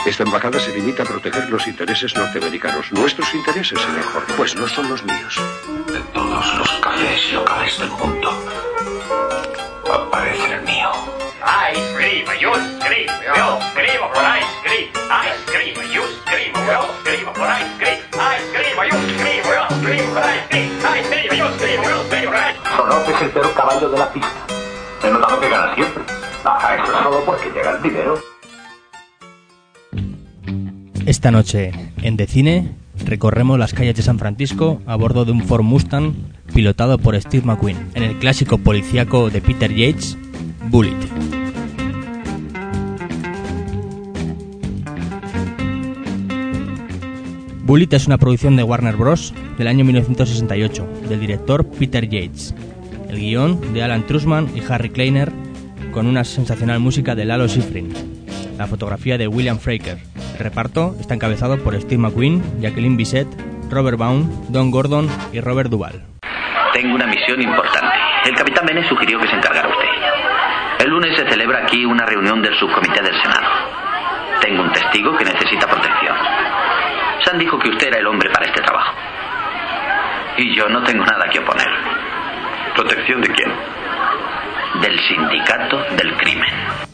Esta embajada se limita a proteger los intereses norteamericanos. Nuestros intereses, señor Jorge, pues no son los míos. De todos los cafés locales del mundo, aparece el mío. Ice cream, yo escribo por ice cream. Ice cream, yo escribo por ice cream. Ice cream, yo escribo por ice cream. Ice cream, yo escribo por ice cream. Sonop es el peor caballo de la pista. He notado que gana siempre. Eso es todo porque llega el dinero. Esta noche, en De Cine, recorremos las calles de San Francisco a bordo de un Ford Mustang pilotado por Steve McQueen, en el clásico policíaco de Peter Yates, Bullitt. Bullitt es una producción de Warner Bros. Del año 1968, del director Peter Yates. El guión de Alan Trusman y Harry Kleiner, con una sensacional música de Lalo Schifrin. La fotografía de William Fraker. El reparto está encabezado por Steve McQueen, Jacqueline Bisset, Robert Vaughn, Don Gordon y Robert Duvall. Tengo una misión importante. El capitán Bene sugirió que se encargara usted. El lunes se celebra aquí una reunión del subcomité del Senado. Tengo un testigo que necesita protección. Sam dijo que usted era el hombre para este trabajo. Y yo no tengo nada que oponer. ¿Protección de quién? Del sindicato del crimen.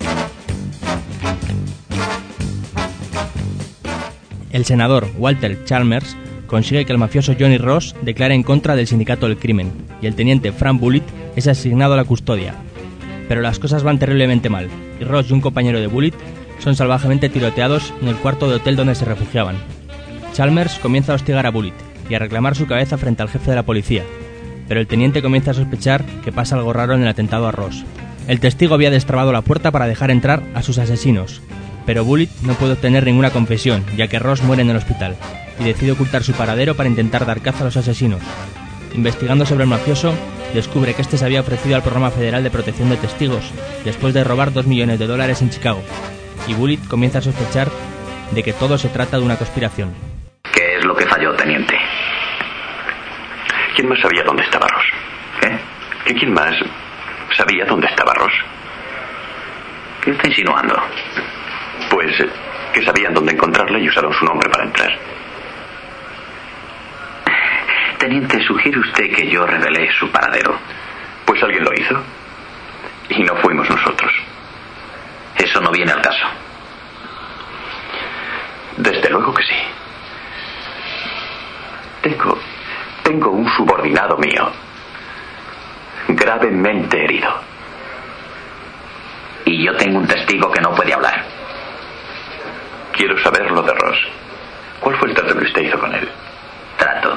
El senador Walter Chalmers consigue que el mafioso Johnny Ross declare en contra del sindicato del crimen y el teniente Frank Bullitt es asignado a la custodia. Pero las cosas van terriblemente mal y Ross y un compañero de Bullitt son salvajemente tiroteados en el cuarto de hotel donde se refugiaban. Chalmers comienza a hostigar a Bullitt y a reclamar su cabeza frente al jefe de la policía, pero el teniente comienza a sospechar que pasa algo raro en el atentado a Ross. El testigo había destrabado la puerta para dejar entrar a sus asesinos, pero Bullitt no puede obtener ninguna confesión, ya que Ross muere en el hospital, y decide ocultar su paradero para intentar dar caza a los asesinos. Investigando sobre el mafioso, descubre que este se había ofrecido al Programa Federal de Protección de Testigos, después de robar $2 millones en Chicago, y Bullitt comienza a sospechar de que todo se trata de una conspiración. ¿Qué es lo que falló, teniente? ¿Quién más sabía dónde estaba Ross? ¿Qué quién más sabía dónde estaba Ross? ¿Qué está insinuando? Pues que sabían dónde encontrarle y usaron su nombre para entrar. Teniente, ¿sugiere usted que yo revelé su paradero? Pues alguien lo hizo. Y no fuimos nosotros. Eso no viene al caso. Desde luego que sí. Tengo un subordinado mío, gravemente herido. Y yo tengo un testigo que no puede hablar. Quiero saber lo de Ross. ¿Cuál fue el trato que usted hizo con él? ¿Trato?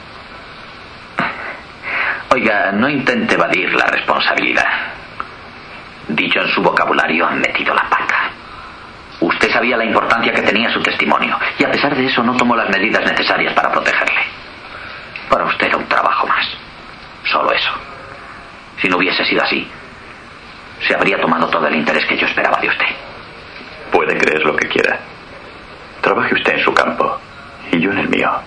Oiga, no intente evadir la responsabilidad. Dicho en su vocabulario, han metido la pata. Usted sabía la importancia que tenía su testimonio, y a pesar de eso no tomó las medidas necesarias para protegerle. Para usted era un trabajo más. Solo eso. Si no hubiese sido así, se habría tomado todo el interés que yo esperaba de usted. Puede creer lo que quiera. Trabaje usted en su campo y yo en el mío.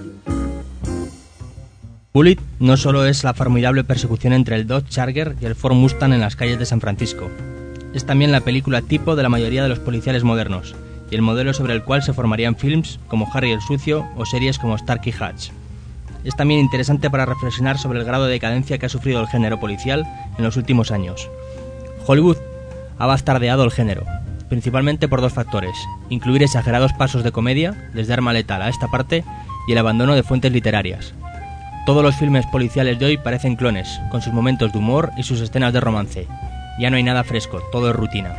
Bullitt no solo es la formidable persecución entre el Dodge Charger y el Ford Mustang en las calles de San Francisco. Es también la película tipo de la mayoría de los policiales modernos y el modelo sobre el cual se formarían films como Harry el Sucio o series como Starkey Hatch. Es también interesante para reflexionar sobre el grado de decadencia que ha sufrido el género policial en los últimos años. Hollywood ha bastardeado el género, principalmente por dos factores: incluir exagerados pasos de comedia, desde Arma Letal a esta parte, y el abandono de fuentes literarias. Todos los filmes policiales de hoy parecen clones, con sus momentos de humor y sus escenas de romance. Ya no hay nada fresco, todo es rutina.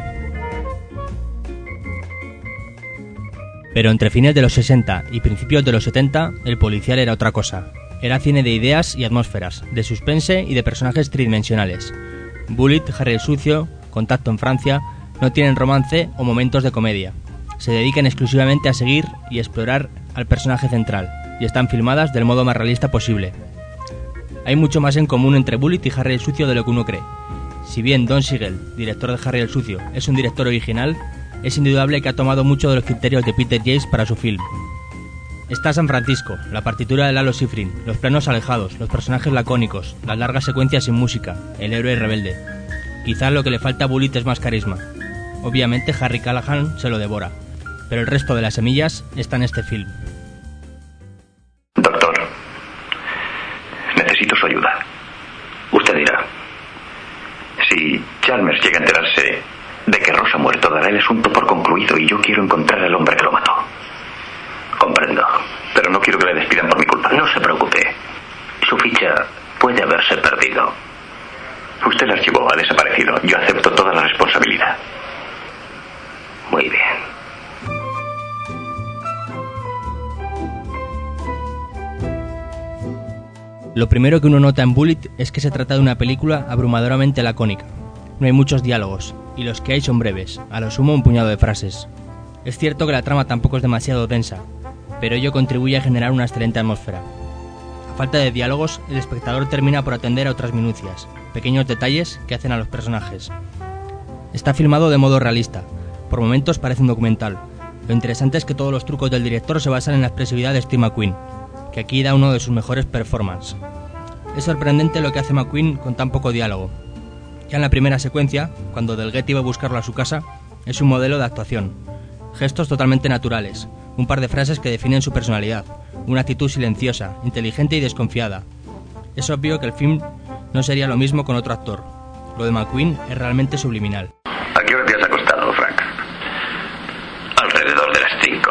Pero entre fines de los 60 y principios de los 70, el policial era otra cosa. Era cine de ideas y atmósferas, de suspense y de personajes tridimensionales. Bullitt, Harry el Sucio, Contacto en Francia, no tienen romance o momentos de comedia. Se dedican exclusivamente a seguir y explorar al personaje central, y están filmadas del modo más realista posible. Hay mucho más en común entre Bullitt y Harry el Sucio de lo que uno cree. Si bien Don Siegel, director de Harry el Sucio, es un director original, es indudable que ha tomado mucho de los criterios de Peter Yates para su film. Está San Francisco, la partitura de Lalo Schifrin, los planos alejados, los personajes lacónicos, las largas secuencias sin música, el héroe rebelde. Quizás lo que le falta a Bullitt es más carisma. Obviamente Harry Callahan se lo devora, pero el resto de las semillas está en este film. Doctor, necesito su ayuda. Usted dirá, si Chalmers llega a enterarse de que Ross ha muerto, dará el asunto por concluido y yo quiero encontrar al hombre que lo mató. Comprendo, pero no quiero que le despidan por mi culpa. No se preocupe. Su ficha puede haberse perdido. Usted la archivó, ha desaparecido. Yo acepto toda la responsabilidad. Muy bien. Lo primero que uno nota en Bullitt es que se trata de una película abrumadoramente lacónica. No hay muchos diálogos, y los que hay son breves, a lo sumo un puñado de frases. Es cierto que la trama tampoco es demasiado densa, pero ello contribuye a generar una excelente atmósfera. A falta de diálogos, el espectador termina por atender a otras minucias, pequeños detalles que hacen a los personajes. Está filmado de modo realista, por momentos parece un documental. Lo interesante es que todos los trucos del director se basan en la expresividad de Steve McQueen, que aquí da uno de sus mejores performances. Es sorprendente lo que hace McQueen con tan poco diálogo. Ya en la primera secuencia, cuando Delgette iba a buscarlo a su casa, es un modelo de actuación. Gestos totalmente naturales, un par de frases que definen su personalidad, una actitud silenciosa, inteligente y desconfiada. Es obvio que el film no sería lo mismo con otro actor. Lo de McQueen es realmente subliminal. ¿A qué hora te has acostado, Frank? Alrededor de las 5.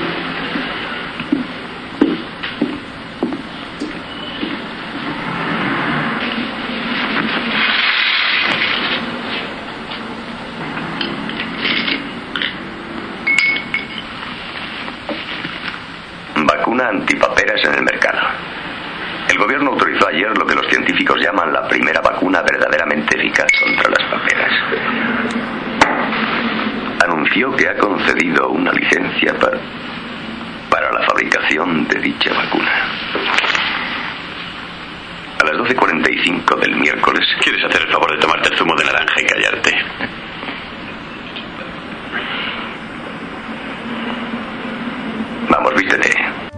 Vacuna antipaperas en el mercado. El gobierno autorizó ayer lo que los científicos llaman la primera vacuna verdaderamente eficaz contra las paperas. Anunció que ha concedido una licencia para la fabricación de dicha vacuna. A las 12:45 del miércoles... ¿Quieres hacer el favor de tomarte el zumo de naranja y callarte? Vamos, vístete.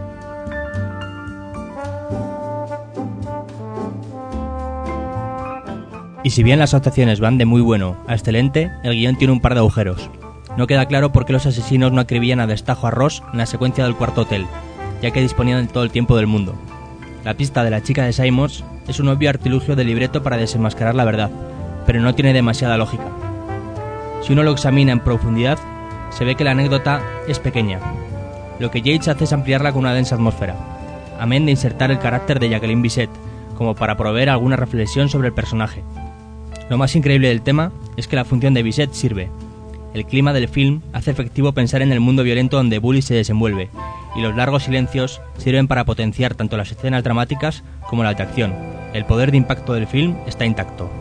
Y si bien las actuaciones van de muy bueno a excelente, el guión tiene un par de agujeros. No queda claro por qué los asesinos no acribillan a destajo a Ross en la secuencia del cuarto hotel, ya que disponían de todo el tiempo del mundo. La pista de la chica de Simons es un obvio artilugio del libreto para desenmascarar la verdad, pero no tiene demasiada lógica. Si uno lo examina en profundidad, se ve que la anécdota es pequeña. Lo que Yates hace es ampliarla con una densa atmósfera, amén de insertar el carácter de Jacqueline Bisset, como para proveer alguna reflexión sobre el personaje. Lo más increíble del tema es que la función de Bisset sirve. El clima del film hace efectivo pensar en el mundo violento donde Bullitt se desenvuelve, y los largos silencios sirven para potenciar tanto las escenas dramáticas como las de acción. El poder de impacto del film está intacto.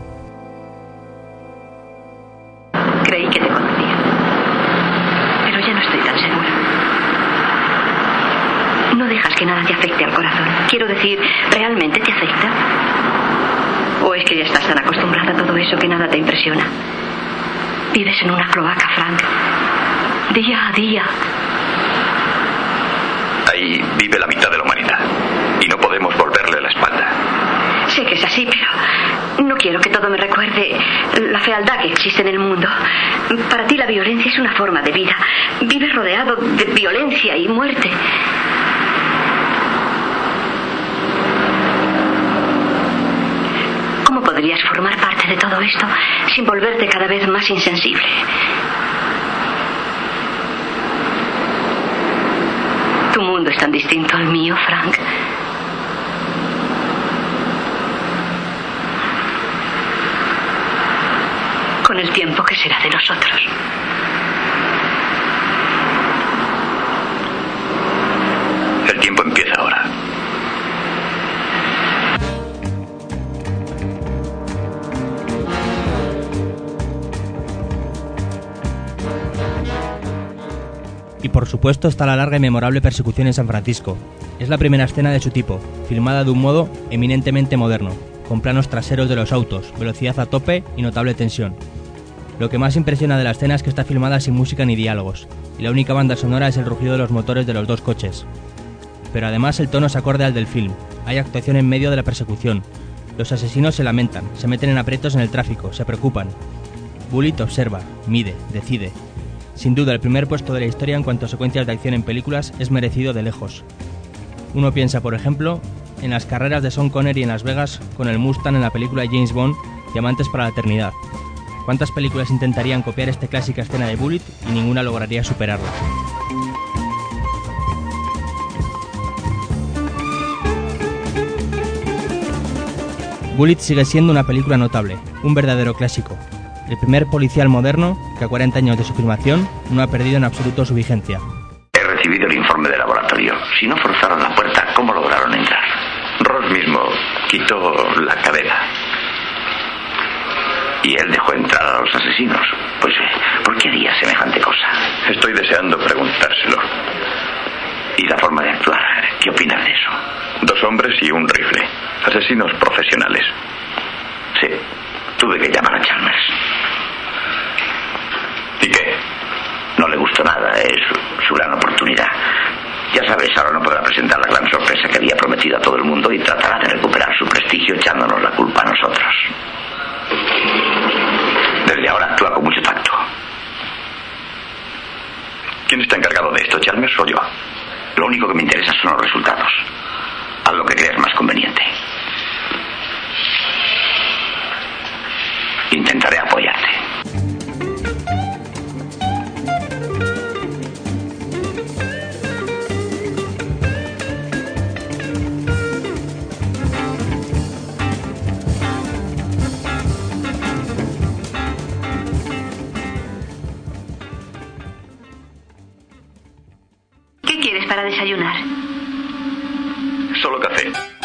Creí que te conocía, pero ya no estoy tan segura. No dejas que nada te afecte al corazón. Quiero decir, ¿realmente te afecta? ¿O es que ya estás tan acostumbrada a todo eso que nada te impresiona? Vives en una cloaca, Frank. Día a día. Ahí vive la mitad de la humanidad. Y no podemos volverle la espalda. Sé que es así, pero no quiero que todo me recuerde la fealdad que existe en el mundo. Para ti la violencia es una forma de vida. Vives rodeado de violencia y muerte. ¿Cómo podrías formar parte de todo esto sin volverte cada vez más insensible? Tu mundo es tan distinto al mío, Frank. Con el tiempo, ¿qué será de nosotros? El tiempo empieza ahora. Y por supuesto está la larga y memorable persecución en San Francisco. Es la primera escena de su tipo, filmada de un modo eminentemente moderno, con planos traseros de los autos, velocidad a tope y notable tensión. Lo que más impresiona de la escena es que está filmada sin música ni diálogos, y la única banda sonora es el rugido de los motores de los dos coches. Pero además el tono es acorde al del film, hay actuación en medio de la persecución. Los asesinos se lamentan, se meten en aprietos en el tráfico, se preocupan. Bullitt observa, mide, decide. Sin duda, el primer puesto de la historia en cuanto a secuencias de acción en películas es merecido de lejos. Uno piensa, por ejemplo, en las carreras de Sean Connery en Las Vegas con el Mustang en la película James Bond, Diamantes para la Eternidad. ¿Cuántas películas intentarían copiar esta clásica escena de Bullitt y ninguna lograría superarla? Bullitt sigue siendo una película notable, un verdadero clásico. El primer policial moderno que a 40 años de su filmación no ha perdido en absoluto su vigencia. He recibido el informe de laboratorio. Si no forzaron la puerta, ¿cómo lograron entrar? Ross mismo quitó la cadena. Y él dejó entrar a los asesinos. Pues, ¿por qué haría semejante cosa? Estoy deseando preguntárselo. ¿Y la forma de actuar? ¿Qué opinas de eso? 2 hombres y un rifle. Asesinos profesionales. Sí, tuve que llamar a Chalmers. ¿Y qué? No le gustó nada, es su gran oportunidad. Ya sabes, ahora no podrá presentar la gran sorpresa que había prometido a todo el mundo y tratará de recuperar su prestigio echándonos la culpa a nosotros. Desde ahora actúa con mucho tacto. ¿Quién está encargado de esto, Chalmers o yo? Lo único que me interesa son los resultados. Haz lo que creas más conveniente. Intentaré apoyarte. ¿Qué quieres para desayunar? Solo café.